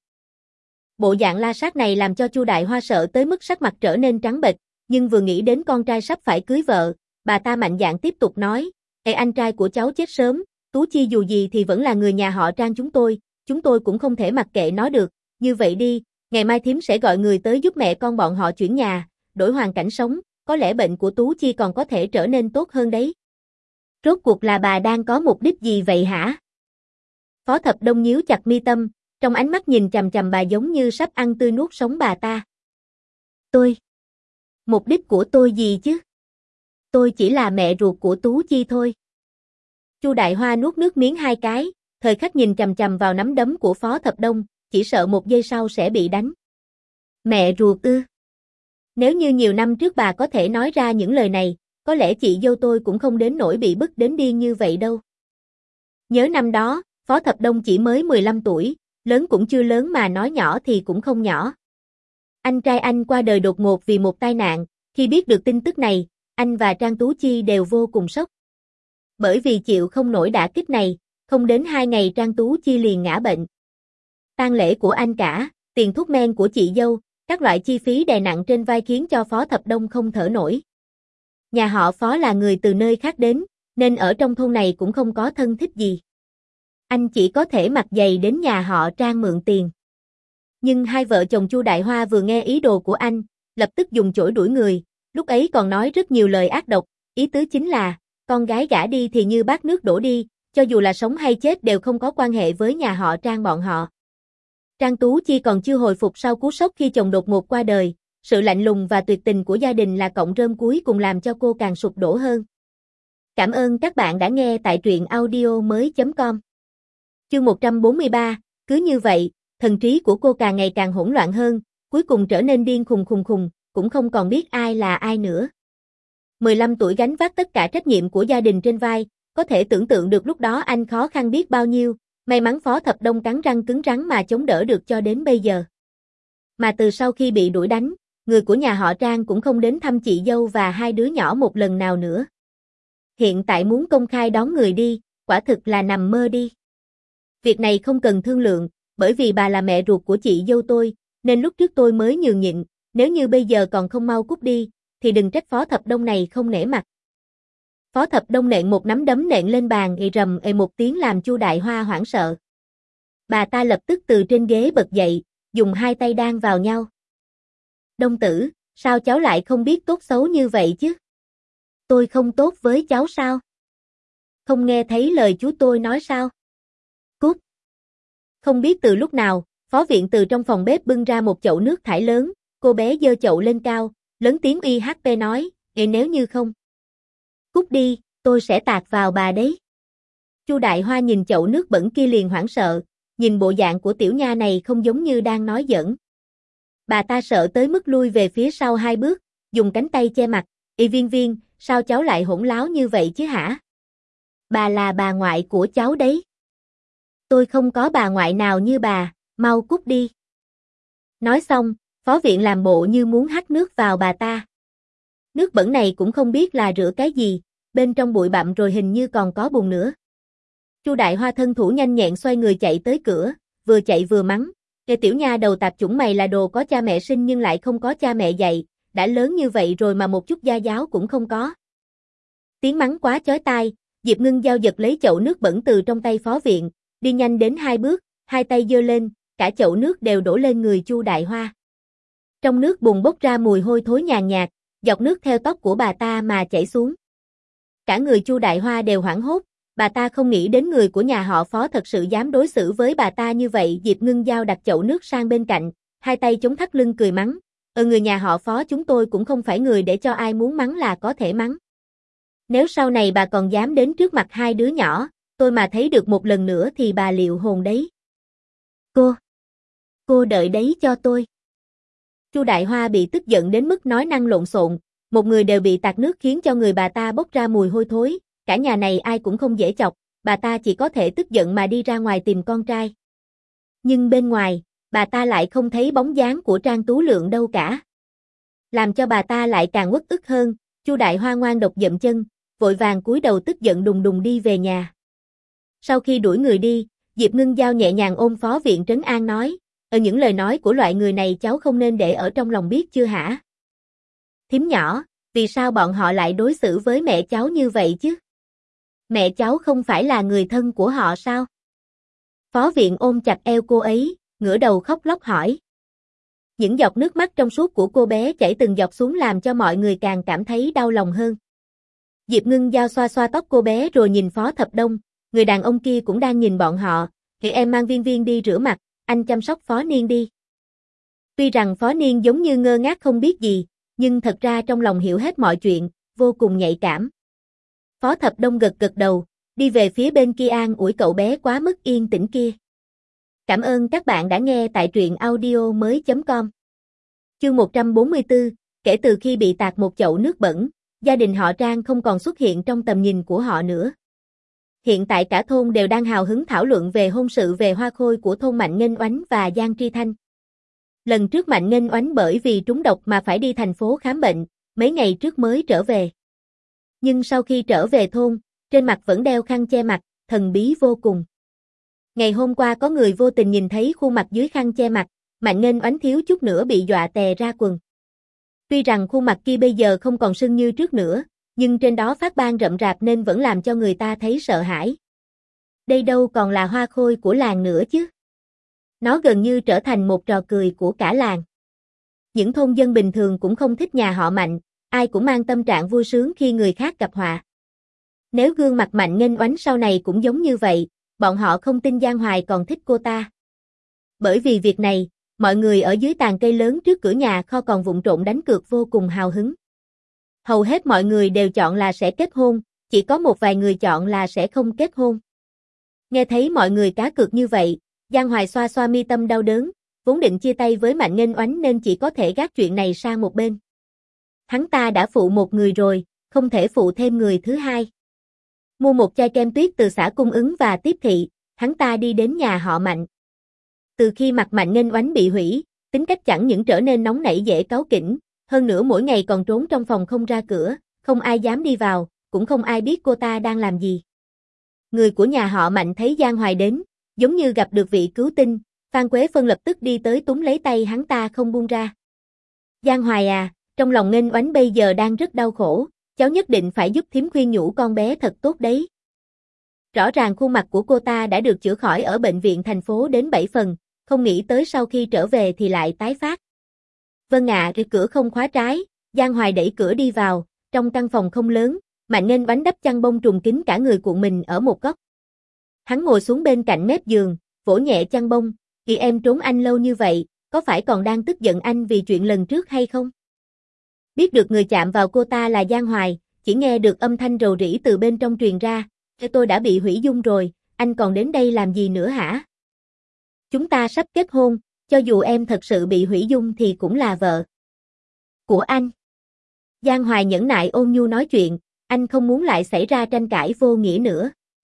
Bộ dạng la sát này làm cho Chu Đại Hoa sợ tới mức sắc mặt trở nên trắng bệch, nhưng vừa nghĩ đến con trai sắp phải cưới vợ, bà ta mạnh dạn tiếp tục nói, "Ê anh trai của cháu chết sớm, Tú Chi dù gì thì vẫn là người nhà họ Trang chúng tôi, chúng tôi cũng không thể mặc kệ nó được, như vậy đi, ngày mai thím sẽ gọi người tới giúp mẹ con bọn họ chuyển nhà, đổi hoàn cảnh sống, có lẽ bệnh của Tú Chi còn có thể trở nên tốt hơn đấy." Rốt cuộc là bà đang có mục đích gì vậy hả? Phó Thập Đông nhíu chặt mi tâm, trong ánh mắt nhìn chằm chằm bà giống như sắp ăn tươi nuốt sống bà ta. "Tôi? Mục đích của tôi gì chứ? Tôi chỉ là mẹ ruột của Tú Chi thôi." Chu Đại Hoa nuốt nước miếng hai cái, thời khắc nhìn chằm chằm vào nắm đấm của Phó Thập Đông, chỉ sợ một giây sau sẽ bị đánh. "Mẹ ruột ư? Nếu như nhiều năm trước bà có thể nói ra những lời này, có lẽ chị dâu tôi cũng không đến nỗi bị bức đến điên như vậy đâu. Nhớ năm đó, Phó Thập Đông chỉ mới mười lăm tuổi, lớn cũng chưa lớn mà nói nhỏ thì cũng không nhỏ. Anh trai anh qua đời đột ngột vì một tai nạn, khi biết được tin tức này, anh và Trang Tú Chi đều vô cùng sốc. Bởi vì chịu không nổi đả kích này, không đến hai ngày Trang Tú Chi liền ngã bệnh. Tang lễ của anh cả, tiền thuốc men của chị dâu, các loại chi phí đè nặng trên vai khiến cho Phó Thập Đông không thở nổi. Nhà họ Phó là người từ nơi khác đến, nên ở trong thôn này cũng không có thân thích gì. Anh chỉ có thể mặc giày đến nhà họ Trang mượn tiền. Nhưng hai vợ chồng Chu Đại Hoa vừa nghe ý đồ của anh, lập tức dùng chổi đuổi người, lúc ấy còn nói rất nhiều lời ác độc, ý tứ chính là, con gái gả đi thì như bát nước đổ đi, cho dù là sống hay chết đều không có quan hệ với nhà họ Trang bọn họ. Trang Tú Chi còn chưa hồi phục sau cú sốc khi chồng đột ngột qua đời, sự lạnh lùng và tuyệt tình của gia đình là cọng rơm cuối cùng làm cho cô càng sụp đổ hơn. Cảm ơn các bạn đã nghe tại truyện audio mới chấm com. Chương một trăm bốn mươi ba, cứ như vậy, thần trí của cô càng ngày càng hỗn loạn hơn, cuối cùng trở nên điên khùng khùng khùng, cũng không còn biết ai là ai nữa. mười lăm tuổi gánh vác tất cả trách nhiệm của gia đình trên vai, có thể tưởng tượng được lúc đó anh khó khăn biết bao nhiêu, may mắn Phó Thập Đông cắn răng cứng rắn mà chống đỡ được cho đến bây giờ. Mà từ sau khi bị đuổi đánh, người của nhà họ Trang cũng không đến thăm chị dâu và hai đứa nhỏ một lần nào nữa. Hiện tại muốn công khai đón người đi, quả thực là nằm mơ đi. Việc này không cần thương lượng, bởi vì bà là mẹ ruột của chị dâu tôi, nên lúc trước tôi mới nhường nhịn, nếu như bây giờ còn không mau cút đi, thì đừng trách Phó Thập Đông này không nể mặt. Phó Thập Đông nện một nắm đấm nện lên bàn ì rầm ì một tiếng làm Chu Đại Hoa hoảng sợ. Bà ta lập tức từ trên ghế bật dậy, dùng hai tay đan vào nhau. Đông tử, sao cháu lại không biết tốt xấu như vậy chứ? Tôi không tốt với cháu sao? Không nghe thấy lời chú tôi nói sao? Cút. Không biết từ lúc nào, phó viện từ trong phòng bếp bưng ra một chậu nước thải lớn, cô bé giơ chậu lên cao, lớn tiếng uy hát pê nói, "Ê nếu như không cút đi, tôi sẽ tạt vào bà đấy." Chu Đại Hoa nhìn chậu nước bẩn kia liền hoảng sợ, nhìn bộ dạng của tiểu nha này không giống như đang nói giỡn. Bà ta sợ tới mức lui về phía sau hai bước, dùng cánh tay che mặt, "Ê Viên Viên, sao cháu lại hỗn láo như vậy chứ hả? Bà là bà ngoại của cháu đấy." "Tôi không có bà ngoại nào như bà, mau cút đi." Nói xong, phó viện làm bộ như muốn hắt nước vào bà ta. Nước bẩn này cũng không biết là rửa cái gì, bên trong bụi bặm rồi hình như còn có bùn nữa. Chu Đại Hoa thân thủ nhanh nhẹn xoay người chạy tới cửa, vừa chạy vừa mắng, "Kẻ tiểu nha đầu tạp chủng mày là đồ có cha mẹ sinh nhưng lại không có cha mẹ dạy, đã lớn như vậy rồi mà một chút gia giáo cũng không có." Tiếng mắng quá chói tai, Diệp Ngưng Giao giật lấy chậu nước bẩn từ trong tay phó viện, đi nhanh đến hai bước, hai tay giơ lên, cả chậu nước đều đổ lên người Chu Đại Hoa. Trong nước bùn bốc ra mùi hôi thối nhàn nhạt, dọc nước theo tóc của bà ta mà chảy xuống. Cả người Chu Đại Hoa đều hoảng hốt, bà ta không nghĩ đến người của nhà họ Phó thật sự dám đối xử với bà ta như vậy. Diệp Ngưng Giao đặt chậu nước sang bên cạnh, hai tay chống thắt lưng cười mắng, "Ờ người nhà họ Phó chúng tôi cũng không phải người để cho ai muốn mắng là có thể mắng. Nếu sau này bà còn dám đến trước mặt hai đứa nhỏ, tôi mà thấy được một lần nữa thì bà liệu hồn đấy. Cô, cô đợi đấy cho tôi." Chu Đại Hoa bị tức giận đến mức nói năng lộn xộn, một người đều bị tạt nước khiến cho người bà ta bốc ra mùi hôi thối, cả nhà này ai cũng không dễ chọc, bà ta chỉ có thể tức giận mà đi ra ngoài tìm con trai. Nhưng bên ngoài, bà ta lại không thấy bóng dáng của Trang Tú Lượng đâu cả. Làm cho bà ta lại càng uất ức hơn, Chu Đại Hoa ngoan độc dậm chân, vội vàng cúi đầu tức giận đùng đùng đi về nhà. Sau khi đuổi người đi, Diệp Ngưng Giao nhẹ nhàng ôm phó viện trấn an nói, "Ở những lời nói của loại người này cháu không nên để ở trong lòng biết chưa hả? Thím nhỏ, vì sao bọn họ lại đối xử với mẹ cháu như vậy chứ? Mẹ cháu không phải là người thân của họ sao?" Phó viện ôm chặt eo cô ấy, ngửa đầu khóc lóc hỏi. Những giọt nước mắt trong suốt của cô bé chảy từng giọt xuống làm cho mọi người càng cảm thấy đau lòng hơn. Diệp Ngưng Giao xoa xoa tóc cô bé rồi nhìn Phó Thập Đông, người đàn ông kia cũng đang nhìn bọn họ, "Thì em mang Viên Viên đi rửa mặt, anh chăm sóc Phó Niên đi." Tuy rằng Phó Niên giống như ngơ ngác không biết gì, nhưng thật ra trong lòng hiểu hết mọi chuyện, vô cùng nhạy cảm. Phó Thập Đông gật gật đầu, đi về phía bên kia an ủi cậu bé quá mức yên tĩnh kia. Cảm ơn các bạn đã nghe tại truyện audio mới chấm com. Chương một trăm bốn mươi tư, kể từ khi bị tạt một chậu nước bẩn, gia đình họ Trang không còn xuất hiện trong tầm nhìn của họ nữa. Hiện tại cả thôn đều đang hào hứng thảo luận về hôn sự về hoa khôi của thôn Mạnh Nghênh Oánh và Giang Tri Thanh. Lần trước Mạnh Nghênh Oánh bởi vì trúng độc mà phải đi thành phố khám bệnh, mấy ngày trước mới trở về. Nhưng sau khi trở về thôn, trên mặt vẫn đeo khăn che mặt, thần bí vô cùng. Ngày hôm qua có người vô tình nhìn thấy khuôn mặt dưới khăn che mặt, Mạnh Nghênh Oánh thiếu chút nữa bị dọa tè ra quần. Tuy rằng khuôn mặt kia bây giờ không còn sưng như trước nữa, nhưng trên đó phát ban rậm rạp nên vẫn làm cho người ta thấy sợ hãi. Đây đâu còn là hoa khôi của làng nữa chứ. Nó gần như trở thành một trò cười của cả làng. Những thôn dân bình thường cũng không thích nhà họ Mạnh, ai cũng mang tâm trạng vui sướng khi người khác gặp họa. Nếu gương mặt Mạnh Nghênh Oánh sau này cũng giống như vậy, bọn họ không tin Giang Hoài còn thích cô ta. Bởi vì việc này, mọi người ở dưới tàn cây lớn trước cửa nhà kho còn vụng trộn đánh cược vô cùng hào hứng. Hầu hết mọi người đều chọn là sẽ kết hôn, chỉ có một vài người chọn là sẽ không kết hôn. Nghe thấy mọi người cá cược như vậy, Giang Hoài xoa xoa mi tâm đau đớn, vốn định chia tay với Mạnh Nghênh Oánh nên chỉ có thể gác chuyện này sang một bên. Hắn ta đã phụ một người rồi, không thể phụ thêm người thứ hai. Mua một chai kem tuyết từ xã cung ứng và tiếp thị, hắn ta đi đến nhà họ Mạnh. Từ khi mặt Mạnh Nghênh Oánh bị hủy, tính cách chẳng những trở nên nóng nảy dễ cáu kỉnh, hơn nữa mỗi ngày còn trốn trong phòng không ra cửa, không ai dám đi vào, cũng không ai biết cô ta đang làm gì. Người của nhà họ Mạnh thấy Giang Hoài đến, giống như gặp được vị cứu tinh, Phan Quế Phân lập tức đi tới túm lấy tay hắn ta không buông ra. Giang Hoài à, trong lòng Nghênh Oánh bây giờ đang rất đau khổ, cháu nhất định phải giúp thím khuyên nhủ con bé thật tốt đấy. Rõ ràng khuôn mặt của cô ta đã được chữa khỏi ở bệnh viện thành phố đến bảy phần, không nghĩ tới sau khi trở về thì lại tái phát. Vâng ạ, à, cửa không khóa trái, Giang Hoài đẩy cửa đi vào, trong căn phòng không lớn, Mạnh Nghênh Oánh đắp chăn bông trùm kín cả người cuộn mình ở một góc. Hắn ngồi xuống bên cạnh mép giường, vỗ nhẹ chăn bông, "Vì em trốn anh lâu như vậy, có phải còn đang tức giận anh vì chuyện lần trước hay không?" Biết được người chạm vào cô ta là Giang Hoài, chỉ nghe được âm thanh rầu rĩ từ bên trong truyền ra, "Tôi đã bị hủy dung rồi, anh còn đến đây làm gì nữa hả? Chúng ta sắp kết hôn, cho dù em thật sự bị hủy dung thì cũng là vợ của anh." Giang Hoài nhẫn nại ôn nhu nói chuyện, "Anh không muốn lại xảy ra tranh cãi vô nghĩa nữa.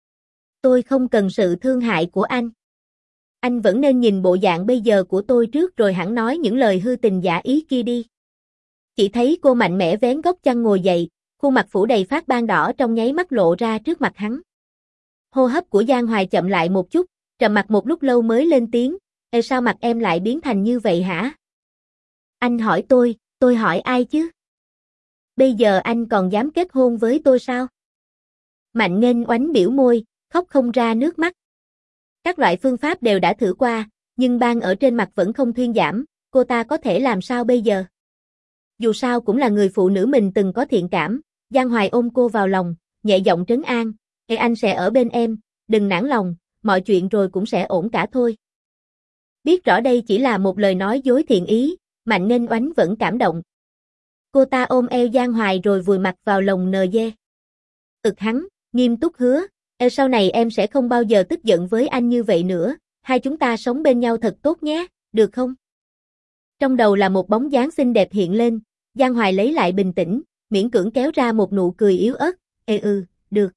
Tôi không cần sự thương hại của anh. Anh vẫn nên nhìn bộ dạng bây giờ của tôi trước rồi hẳn nói những lời hư tình giả ý kia đi." Chỉ thấy cô mạnh mẽ vén góc chăn ngồi dậy, khuôn mặt phủ đầy phát ban đỏ trong nháy mắt lộ ra trước mặt hắn. Hô hấp của Giang Hoài chậm lại một chút, trầm mặc một lúc lâu mới lên tiếng, "Ê, sao mặt em lại biến thành như vậy hả?" "Anh hỏi tôi, tôi hỏi ai chứ? Bây giờ anh còn dám kết hôn với tôi sao?" Mạnh Nghênh Oánh biểu môi, khóc không ra nước mắt. Các loại phương pháp đều đã thử qua, nhưng ban ở trên mặt vẫn không thuyên giảm, cô ta có thể làm sao bây giờ? Dù sao cũng là người phụ nữ mình từng có thiện cảm, Giang Hoài ôm cô vào lòng, nhẹ giọng trấn an, "Ê, anh sẽ ở bên em, đừng nản lòng, mọi chuyện rồi cũng sẽ ổn cả thôi." Biết rõ đây chỉ là một lời nói dối thiện ý, Mạnh Nghênh Oánh vẫn cảm động. Cô ta ôm eo Giang Hoài rồi vùi mặt vào lòng nờ dê. Ực hắn, nghiêm túc hứa, "Ê, sau này em sẽ không bao giờ tức giận với anh như vậy nữa, hai chúng ta sống bên nhau thật tốt nhé, được không?" Trong đầu là một bóng dáng xinh đẹp hiện lên, Giang Hoài lấy lại bình tĩnh, miễn cưỡng kéo ra một nụ cười yếu ớt, "Ê ừ, được."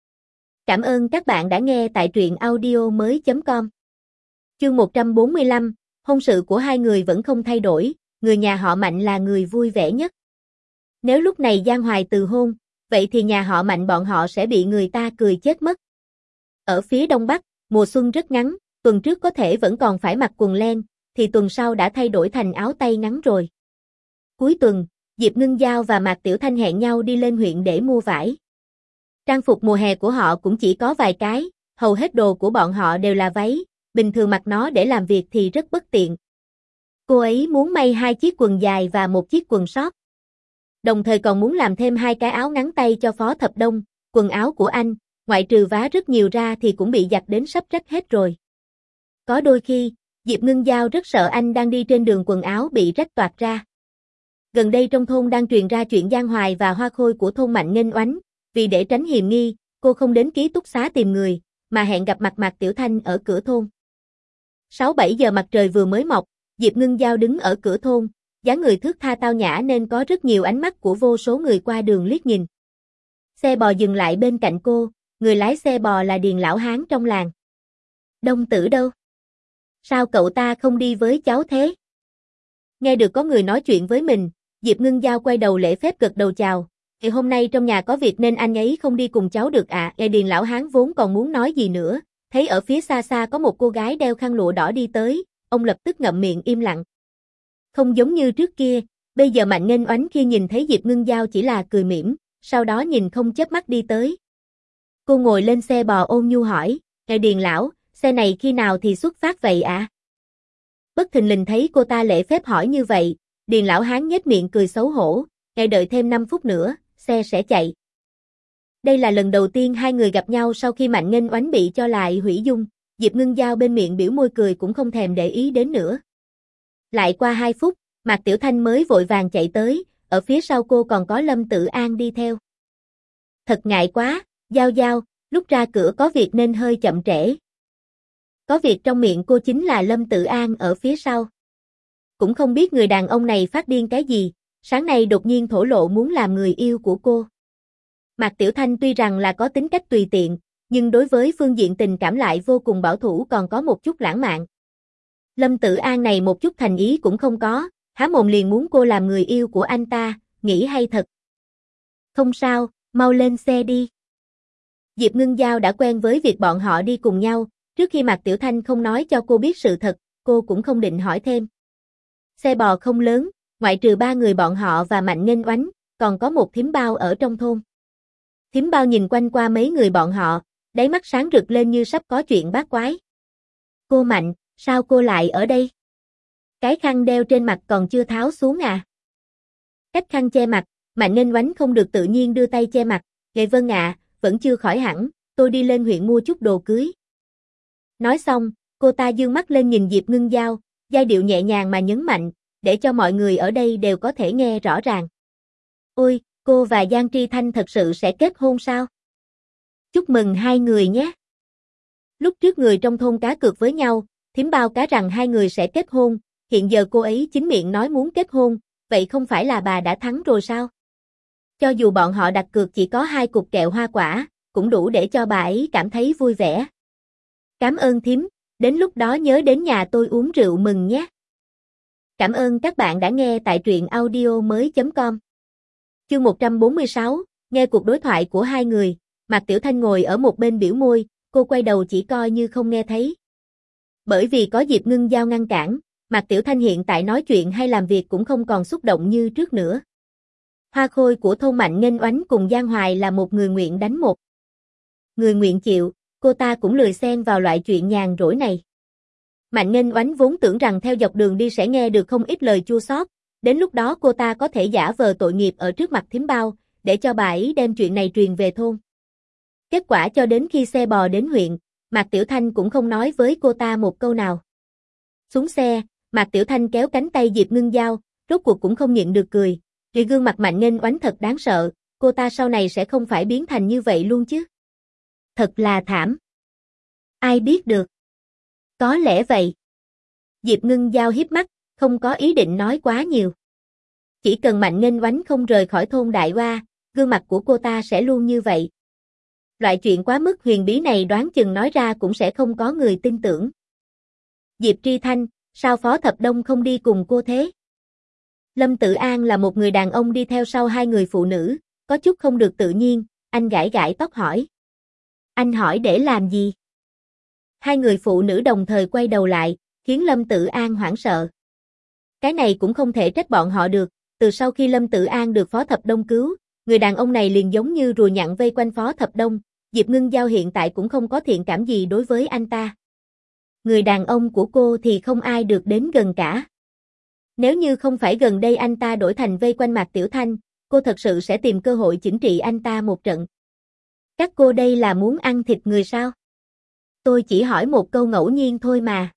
Cảm ơn các bạn đã nghe tại truyện audio mới chấm com. Chương một trăm bốn mươi lăm, hôn sự của hai người vẫn không thay đổi, người nhà họ Mạnh là người vui vẻ nhất. Nếu lúc này Giang Hoài từ hôn, vậy thì nhà họ Mạnh bọn họ sẽ bị người ta cười chết mất. Ở phía Đông Bắc, mùa xuân rất ngắn, tuần trước có thể vẫn còn phải mặc quần len, thì tuần sau đã thay đổi thành áo tay ngắn rồi. Cuối tuần, Diệp Ngưng Giao và Mạc Tiểu Thanh hẹn nhau đi lên huyện để mua vải. Trang phục mùa hè của họ cũng chỉ có vài cái, hầu hết đồ của bọn họ đều là váy, bình thường mặc nó để làm việc thì rất bất tiện. Cô ấy muốn may hai chiếc quần dài và một chiếc quần short. Đồng thời còn muốn làm thêm hai cái áo ngắn tay cho Phó Thập Đông, quần áo của anh, ngoại trừ vá rất nhiều ra thì cũng bị giặt đến sắp rách hết rồi. Có đôi khi, Diệp Ngưng Giao rất sợ anh đang đi trên đường quần áo bị rách toạc ra. Gần đây trong thôn đang truyền ra chuyện Giang Hoài và hoa khôi của thôn Mạnh Nghênh Oánh, vì để tránh hiềm nghi, cô không đến ký túc xá tìm người, mà hẹn gặp mặt Mạc Tiểu Thanh ở cửa thôn. sáu bảy giờ mặt trời vừa mới mọc, Diệp Ngưng Giao đứng ở cửa thôn, dáng người thước tha tao nhã nên có rất nhiều ánh mắt của vô số người qua đường liếc nhìn. Xe bò dừng lại bên cạnh cô, người lái xe bò là Điền lão hán trong làng. Đông Tử đâu? Sao cậu ta không đi với cháu thế? Nghe được có người nói chuyện với mình, Diệp Ngưng Giao quay đầu lễ phép gật đầu chào. Thì hôm nay trong nhà có việc nên anh ấy không đi cùng cháu được ạ. À. Điền lão hán vốn còn muốn nói gì nữa, thấy ở phía xa xa có một cô gái đeo khăn lụa đỏ đi tới, ông lập tức ngậm miệng im lặng. Không giống như trước kia, bây giờ Mạnh Nghênh Oánh khi nhìn thấy Diệp Ngưng Giao chỉ là cười mỉm, sau đó nhìn không chớp mắt đi tới. Cô ngồi lên xe bò ôn nhu hỏi, "Ngài Điền lão, xe này khi nào thì xuất phát vậy ạ?" À? Bất thình lình thấy cô ta lễ phép hỏi như vậy, Điền lão hán nhếch miệng cười xấu hổ, "Ngài đợi thêm năm phút nữa, xe sẽ chạy." Đây là lần đầu tiên hai người gặp nhau sau khi Mạnh Nghênh Oánh bị cho lại hủy dung, Diệp Ngưng Giao bên miệng biểu môi cười cũng không thèm để ý đến nữa. Lại qua hai phút, Mạc Tiểu Thanh mới vội vàng chạy tới, ở phía sau cô còn có Lâm Tử An đi theo. Thật ngại quá, Giao Giao, lúc ra cửa có việc nên hơi chậm trễ. Có việc trong miệng cô chính là Lâm Tử An ở phía sau. Cũng không biết người đàn ông này phát điên cái gì, sáng nay đột nhiên thổ lộ muốn làm người yêu của cô. Mạc Tiểu Thanh tuy rằng là có tính cách tùy tiện, nhưng đối với phương diện tình cảm lại vô cùng bảo thủ còn có một chút lãng mạn. Lâm Tử An này một chút thành ý cũng không có, há mồm liền muốn cô làm người yêu của anh ta, nghĩ hay thật. Không sao, mau lên xe đi. Diệp Ngưng Giao đã quen với việc bọn họ đi cùng nhau, trước khi Mạc Tiểu Thanh không nói cho cô biết sự thật, cô cũng không định hỏi thêm. Xe bò không lớn, ngoại trừ ba người bọn họ và Mạnh Nghênh Oánh, còn có một thím bao ở trong thôn. Thím bao nhìn quanh qua mấy người bọn họ, đáy mắt sáng rực lên như sắp có chuyện bát quái. Cô Mạnh, sao cô lại ở đây? Cái khăn đeo trên mặt còn chưa tháo xuống à? Cách khăn che mặt, Mạnh Nghênh Oánh không được tự nhiên đưa tay che mặt, "Dạ vâng ạ, vẫn chưa khỏi hẳn, tôi đi lên huyện mua chút đồ cưới." Nói xong, cô ta dương mắt lên nhìn Diệp Ngưng Giao, giai điệu nhẹ nhàng mà nhấn mạnh, để cho mọi người ở đây đều có thể nghe rõ ràng. "Ôi, cô và Giang Tri Thanh thật sự sẽ kết hôn sao? Chúc mừng hai người nhé." Lúc trước người trong thôn cá cược với nhau, thím bao cá rằng hai người sẽ kết hôn, hiện giờ cô ấy chính miệng nói muốn kết hôn, vậy không phải là bà đã thắng rồi sao? Cho dù bọn họ đặt cược chỉ có hai cục kẹo hoa quả, cũng đủ để cho bà ấy cảm thấy vui vẻ. "Cảm ơn thím, đến lúc đó nhớ đến nhà tôi uống rượu mừng nhé." Cảm ơn các bạn đã nghe tại truyện audio mới chấm com. Chương một trăm bốn mươi sáu, nghe cuộc đối thoại của hai người, Mạc Tiểu Thanh ngồi ở một bên biểu môi, cô quay đầu chỉ coi như không nghe thấy. Bởi vì có Diệp Ngưng Giao ngăn cản, Mạc Tiểu Thanh hiện tại nói chuyện hay làm việc cũng không còn xúc động như trước nữa. Hoa khôi của thôn Mạnh Nghênh Oánh cùng Giang Hoài là một người nguyện đánh một. Người nguyện chịu, cô ta cũng lười xen vào loại chuyện nhàn rỗi này. Mạnh Nghênh Oánh vốn tưởng rằng theo dọc đường đi sẽ nghe được không ít lời chua xót, đến lúc đó cô ta có thể giả vờ tội nghiệp ở trước mặt thím bao, để cho bà ấy đem chuyện này truyền về thôn. Kết quả cho đến khi xe bò đến huyện, Mạc Tiểu Thanh cũng không nói với cô ta một câu nào. Xuống xe, Mạc Tiểu Thanh kéo cánh tay Diệp Ngưng Giao, rốt cuộc cũng không nhịn được cười, vì gương mặt Mạnh Nghênh Oánh thật đáng sợ, cô ta sau này sẽ không phải biến thành như vậy luôn chứ. Thật là thảm. Ai biết được. Có lẽ vậy. Diệp Ngưng Giao hiếp mắt, không có ý định nói quá nhiều. Chỉ cần Mạnh Nghênh Oánh không rời khỏi thôn Đại Hoa, gương mặt của cô ta sẽ luôn như vậy. Loại chuyện quá mức huyền bí này đoán chừng nói ra cũng sẽ không có người tin tưởng. Diệp Tri Thanh, sao Phó Thập Đông không đi cùng cô thế? Lâm Tử An là một người đàn ông đi theo sau hai người phụ nữ, có chút không được tự nhiên, anh gãi gãi tóc hỏi. Anh hỏi để làm gì? Hai người phụ nữ đồng thời quay đầu lại, khiến Lâm Tử An hoảng sợ. Cái này cũng không thể trách bọn họ được, từ sau khi Lâm Tử An được Phó Thập Đông cứu, người đàn ông này liền giống như rùa nhặng vây quanh Phó Thập Đông, Diệp Ngưng Giao hiện tại cũng không có thiện cảm gì đối với anh ta. Người đàn ông của cô thì không ai được đến gần cả. Nếu như không phải gần đây anh ta đổi thành vây quanh Mạc Tiểu Thanh, cô thật sự sẽ tìm cơ hội chỉnh trị anh ta một trận. Các cô đây là muốn ăn thịt người sao? Tôi chỉ hỏi một câu ngẫu nhiên thôi mà.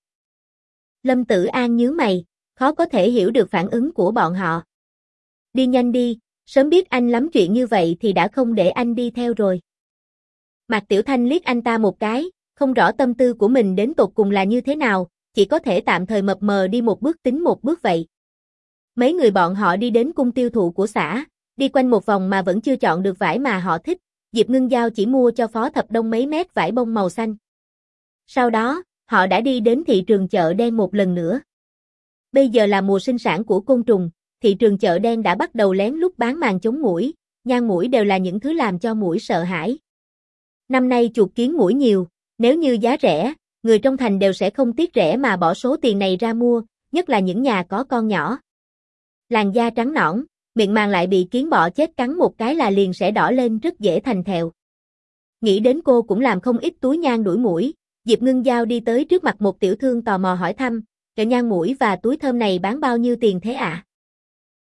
Lâm Tử An nhướng mày, khó có thể hiểu được phản ứng của bọn họ. Đi nhanh đi, sớm biết anh lắm chuyện như vậy thì đã không để anh đi theo rồi. Mạc Tiểu Thanh liếc anh ta một cái, không rõ tâm tư của mình đến tột cùng là như thế nào, chỉ có thể tạm thời mập mờ đi một bước tính một bước vậy. Mấy người bọn họ đi đến cung tiêu thụ của xã, đi quanh một vòng mà vẫn chưa chọn được vải mà họ thích, Diệp Ngưng Giao chỉ mua cho Phó Thập Đông mấy mét vải bông màu xanh. Sau đó, họ đã đi đến thị trường chợ đen một lần nữa. Bây giờ là mùa sinh sản của côn trùng, thị trường chợ đen đã bắt đầu lén lút bán màng chống muỗi, nhang muỗi đều là những thứ làm cho muỗi sợ hãi. Năm nay chuột kiến muỗi nhiều, nếu như giá rẻ, người trong thành đều sẽ không tiếc rẻ mà bỏ số tiền này ra mua, nhất là những nhà có con nhỏ. Làn da trắng nõn, miệng màng lại bị kiến bọ chết cắn một cái là liền sẽ đỏ lên rất dễ thành thẹo. Nghĩ đến cô cũng làm không ít túi nhang đuổi muỗi, Diệp Ngưng Giao đi tới trước mặt một tiểu thương tò mò hỏi thăm, kẹo nhang muỗi và túi thơm này bán bao nhiêu tiền thế ạ? À?